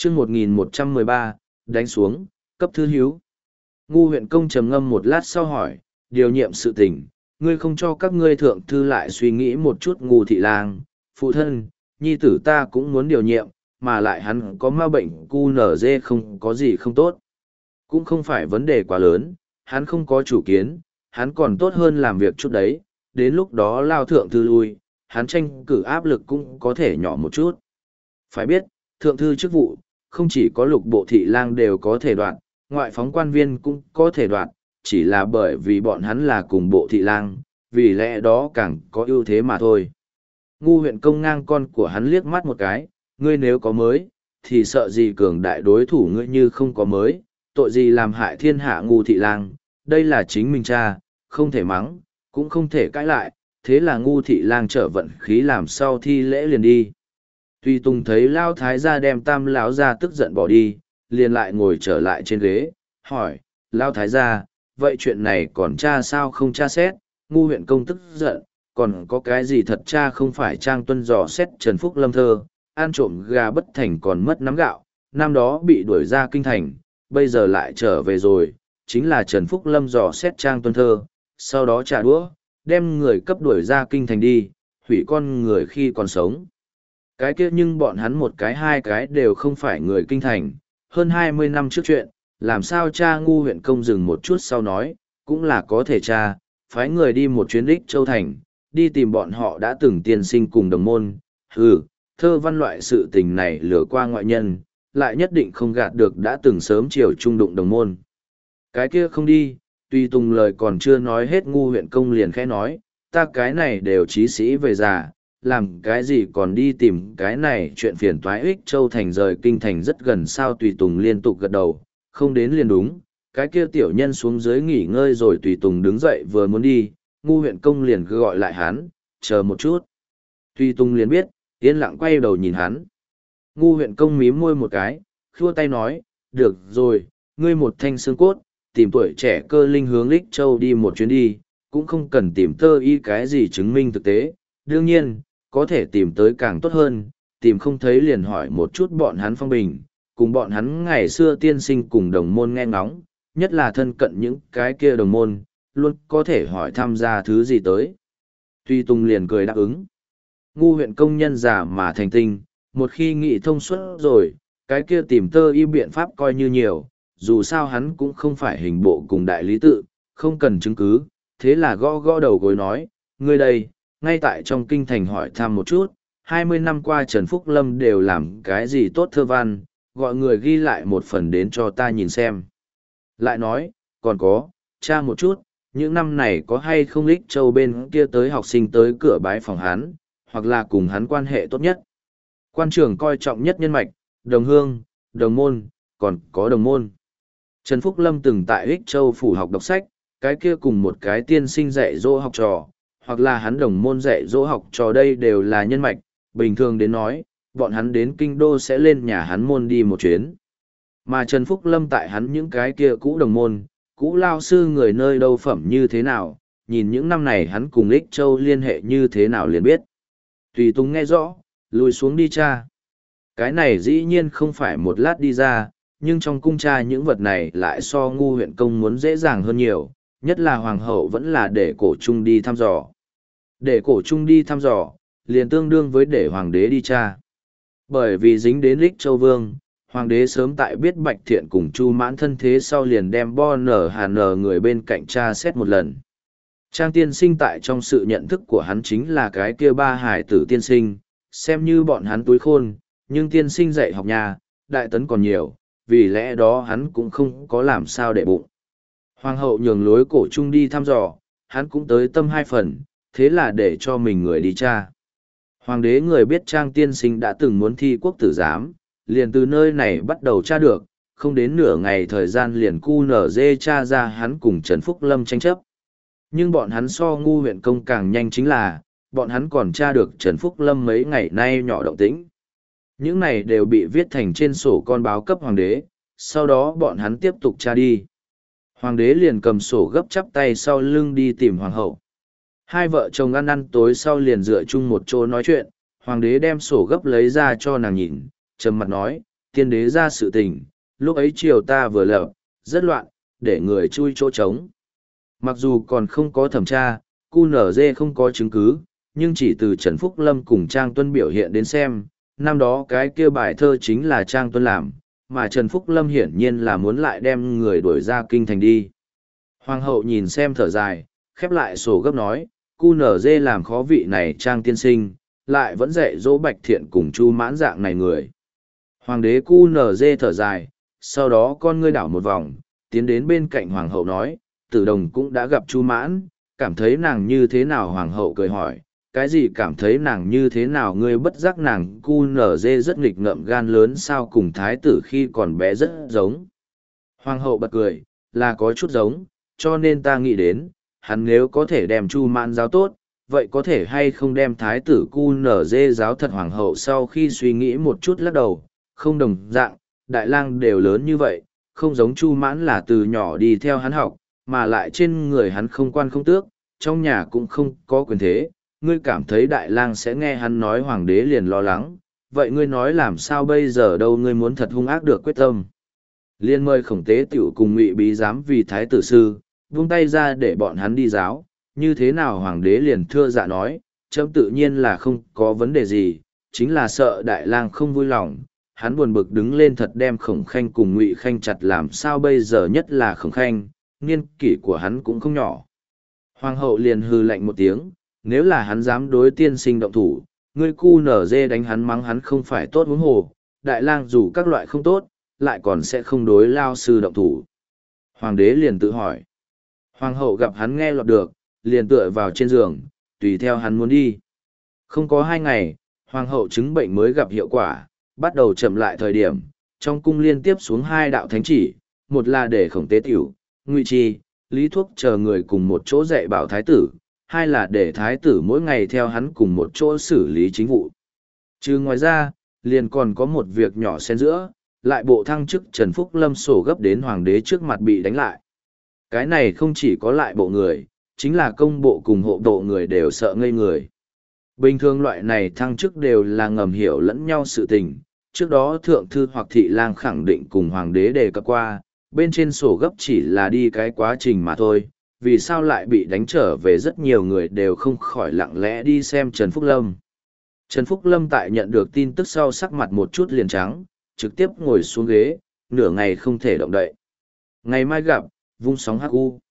chương 1113, đánh xuống, cấp thư hiếu. Ngu huyện công trầm ngâm một lát sau hỏi, điều nhiệm sự tình, ngươi không cho các ngươi thượng thư lại suy nghĩ một chút. Ngu thị lang, phụ thân, nhi tử ta cũng muốn điều nhiệm, mà lại hắn có ma bệnh cu nở dê không có gì không tốt. Cũng không phải vấn đề quá lớn, hắn không có chủ kiến, hắn còn tốt hơn làm việc chút đấy, đến lúc đó lao thượng thư lui, hắn tranh cử áp lực cũng có thể nhỏ một chút. Phải biết, thượng thư chức vụ, không chỉ có lục bộ thị lang đều có thể đoạt, ngoại phóng quan viên cũng có thể đoạt, chỉ là bởi vì bọn hắn là cùng bộ thị lang, vì lẽ đó càng có ưu thế mà thôi. Ngu huyện công ngang con của hắn liếc mắt một cái, ngươi nếu có mới, thì sợ gì cường đại đối thủ ngươi như không có mới, tội gì làm hại thiên hạ. Ngu thị lang, đây là chính mình cha, không thể mắng, cũng không thể cãi lại, thế là Ngu thị lang trở vận khí làm sau thi lễ liền đi. Tùy Tùng thấy Lao Thái gia đem Tam lão gia tức giận bỏ đi, liền lại ngồi trở lại trên ghế, hỏi, Lao Thái gia, vậy chuyện này còn cha sao không tra xét? Ngu huyện công tức giận, còn có cái gì thật cha không phải Trang Tuân dò xét Trần Phúc Lâm thơ, ăn trộm gà bất thành còn mất nắm gạo, năm đó bị đuổi ra kinh thành, bây giờ lại trở về rồi, chính là Trần Phúc Lâm dò xét Trang Tuân thơ, sau đó trả đũa, đem người cấp đuổi ra kinh thành đi, hủy con người khi còn sống. Cái kia nhưng bọn hắn một cái hai cái đều không phải người kinh thành, hơn 20 năm trước chuyện, làm sao cha? Ngu huyện công dừng một chút sau nói, cũng là có thể cha, phái người đi một chuyến Ích Châu Thành, đi tìm bọn họ đã từng tiên sinh cùng đồng môn. Thơ văn loại sự tình này lừa qua ngoại nhân, lại nhất định không gạt được đã từng sớm chiều trung đụng đồng môn. Cái kia không đi, Tùy Tùng lời còn chưa nói hết, Ngu huyện công liền khẽ nói, ta cái này đều chí sĩ về già, làm cái gì còn đi tìm cái này, chuyện phiền toái. Ích Châu Thành rời kinh thành rất gần sao? Tùy Tùng liên tục gật đầu, không đến liền đúng. Cái kia tiểu nhân xuống dưới nghỉ ngơi rồi. Tùy Tùng đứng dậy vừa muốn đi, Ngu huyện công liền gọi lại hắn, chờ một chút. Tùy Tùng liền biết, yên lặng quay đầu nhìn hắn. Ngu huyện công mím môi một cái, khua tay nói, được rồi, ngươi một thanh xương cốt, tìm tuổi trẻ cơ linh hướng Ích Châu đi một chuyến đi, cũng không cần tìm tơ y cái gì chứng minh thực tế. Đương nhiên, có thể tìm tới càng tốt hơn, tìm không thấy liền hỏi một chút bọn hắn phong bình, cùng bọn hắn ngày xưa tiên sinh cùng đồng môn nghe ngóng, nhất là thân cận những cái kia đồng môn, luôn có thể hỏi tham gia thứ gì tới. Tuy Tùng liền cười đáp ứng. Ngu huyện công nhân giả mà thành tinh, một khi nghị thông suốt rồi, cái kia tìm tơ y biện pháp coi như nhiều, dù sao hắn cũng không phải hình bộ cùng đại lý tự, không cần chứng cứ, thế là gõ gõ đầu gối nói, ngươi đây, ngay tại trong kinh thành hỏi thăm một chút, 20 năm qua Trần Phúc Lâm đều làm cái gì tốt thơ văn, gọi người ghi lại một phần đến cho ta nhìn xem. Lại nói, còn có, tra một chút, những năm này có hay không Ích Châu bên kia tới học sinh tới cửa bái phòng hắn, hoặc là cùng hắn quan hệ tốt nhất. Quan trưởng coi trọng nhất nhân mạch, đồng hương, đồng môn, còn có đồng môn. Trần Phúc Lâm từng tại Ích Châu phủ học đọc sách, cái kia cùng một cái tiên sinh dạy dỗ học trò, hoặc là hắn đồng môn dạy dỗ học trò, đây đều là nhân mạch, bình thường đến nói, bọn hắn đến kinh đô sẽ lên nhà hắn môn đi một chuyến. Mà Trần Phúc Lâm tại hắn những cái kia cũ đồng môn, cũ lao sư người nơi đâu phẩm như thế nào, nhìn những năm này hắn cùng Ích Châu liên hệ như thế nào liền biết. Tùy Tùng nghe rõ, lùi xuống đi cha. Cái này dĩ nhiên không phải một lát đi ra, nhưng trong cung cha những vật này lại so Ngu huyện công muốn dễ dàng hơn nhiều, nhất là hoàng hậu vẫn là để cổ trung đi thăm dò. Để cổ trung đi thăm dò, liền tương đương với để hoàng đế đi tra. Bởi vì dính đến Ích Châu Vương, hoàng đế sớm tại biết Bạch Thiện cùng Chu Mãn thân thế sau liền đem Bo Nở Hà Nở người bên cạnh tra xét một lần. Trang tiên sinh tại trong sự nhận thức của hắn chính là cái kia ba hải tử tiên sinh, xem như bọn hắn túi khôn, nhưng tiên sinh dạy học nhà, đại tấn còn nhiều, vì lẽ đó hắn cũng không có làm sao để bụng. Hoàng hậu nhường lối cổ trung đi thăm dò, hắn cũng tới tâm hai phần, thế là để cho mình người đi tra. Hoàng đế người biết Trang tiên sinh đã từng muốn thi quốc tử giám, liền từ nơi này bắt đầu tra được, không đến nửa ngày thời gian liền QNZ tra ra hắn cùng Trần Phúc Lâm tranh chấp. Nhưng bọn hắn so Ngu huyện công càng nhanh chính là, bọn hắn còn tra được Trần Phúc Lâm mấy ngày nay nhỏ động tĩnh. Những này đều bị viết thành trên sổ con báo cấp hoàng đế, sau đó bọn hắn tiếp tục tra đi. Hoàng đế liền cầm sổ gấp chắp tay sau lưng đi tìm hoàng hậu. Hai vợ chồng ăn ăn tối sau liền dựa chung một chỗ nói chuyện, hoàng đế đem sổ gấp lấy ra cho nàng nhìn, trầm mặt nói, tiên đế ra sự tình, lúc ấy triều ta vừa lập, rất loạn, để người chui chỗ trống. Mặc dù còn không có thẩm tra, QNZ không có chứng cứ, nhưng chỉ từ Trần Phúc Lâm cùng Trang Tuân biểu hiện đến xem, năm đó cái kia bài thơ chính là Trang Tuân làm, mà Trần Phúc Lâm hiển nhiên là muốn lại đem người đuổi ra kinh thành đi. Hoàng hậu nhìn xem thở dài, khép lại sổ gấp nói, QNZ làm khó vị này Trang tiên sinh, lại vẫn dạy dỗ Bạch Thiện cùng Chu Mãn dạng này người. Hoàng đế QNZ thở dài, sau đó con ngươi đảo một vòng, tiến đến bên cạnh hoàng hậu nói, Tử Đồng cũng đã gặp Chu Mãn, cảm thấy nàng như thế nào? Hoàng hậu cười hỏi, cái gì cảm thấy nàng như thế nào? Ngươi bất giác nàng QNZ rất nghịch ngợm gan lớn sao, cùng thái tử khi còn bé rất giống. Hoàng hậu bật cười, là có chút giống, cho nên ta nghĩ đến, hắn nếu có thể đem Chu Mãn giáo tốt, vậy có thể hay không đem thái tử QNZ giáo thật? Hoàng hậu sau khi suy nghĩ một chút lắc đầu, không đồng dạng, đại lang đều lớn như vậy, không giống Chu Mãn là từ nhỏ đi theo hắn học, mà lại trên người hắn không quan không tước, trong nhà cũng không có quyền thế. Ngươi cảm thấy đại lang sẽ nghe hắn nói? Hoàng đế liền lo lắng, vậy ngươi nói làm sao bây giờ đâu? Ngươi muốn thật hung ác được quyết tâm, liên mời Khổng Tế Tiểu cùng Ngụy Bí giám vì thái tử sư, vung tay ra để bọn hắn đi giáo, như thế nào? Hoàng đế liền thưa dạ nói, chấm tự nhiên là không có vấn đề gì, chính là sợ đại lang không vui lòng. Hắn buồn bực đứng lên, thật đem Khổng Khanh cùng Ngụy Khanh chặt làm sao bây giờ? Nhất là Khổng Khanh, niên kỷ của hắn cũng không nhỏ. Hoàng hậu liền hừ lạnh một tiếng, nếu là hắn dám đối tiên sinh động thủ, ngươi QNZ đánh hắn mắng hắn không phải tốt huống hồ, đại lang dù các loại không tốt, lại còn sẽ không đối lao sư động thủ. Hoàng đế liền tự hỏi. Hoàng hậu gặp hắn nghe lọt được, liền tựa vào trên giường, tùy theo hắn muốn đi. Không có 2 ngày, hoàng hậu chứng bệnh mới gặp hiệu quả, bắt đầu chậm lại thời điểm, trong cung liên tiếp xuống 2 đạo thánh chỉ, một là để Khổng Tế Tiểu, Ngụy Chi, Lý Thuốc chờ người cùng một chỗ dạy bảo thái tử, 2 là để thái tử mỗi ngày theo hắn cùng một chỗ xử lý chính vụ. Chứ ngoài ra, liền còn có một việc nhỏ xen giữa, lại bộ thăng chức Trần Phúc Lâm sổ gấp đến hoàng đế trước mặt bị đánh lại. Cái này không chỉ có lại bộ người, chính là công bộ cùng hộ bộ người đều sợ ngây người. Bình thường loại này thăng chức đều là ngầm hiểu lẫn nhau sự tình, trước đó thượng thư hoặc thị lang khẳng định cùng hoàng đế đề cập qua, bên trên sổ gấp chỉ là đi cái quá trình mà thôi, vì sao lại bị đánh trở về? Rất nhiều người đều không khỏi lặng lẽ đi xem Trần Phúc Lâm. Trần Phúc Lâm tại nhận được tin tức sau sắc mặt một chút liền trắng, trực tiếp ngồi xuống ghế, nửa ngày không thể động đậy. Ngày mai gặp, vung sóng hắc u.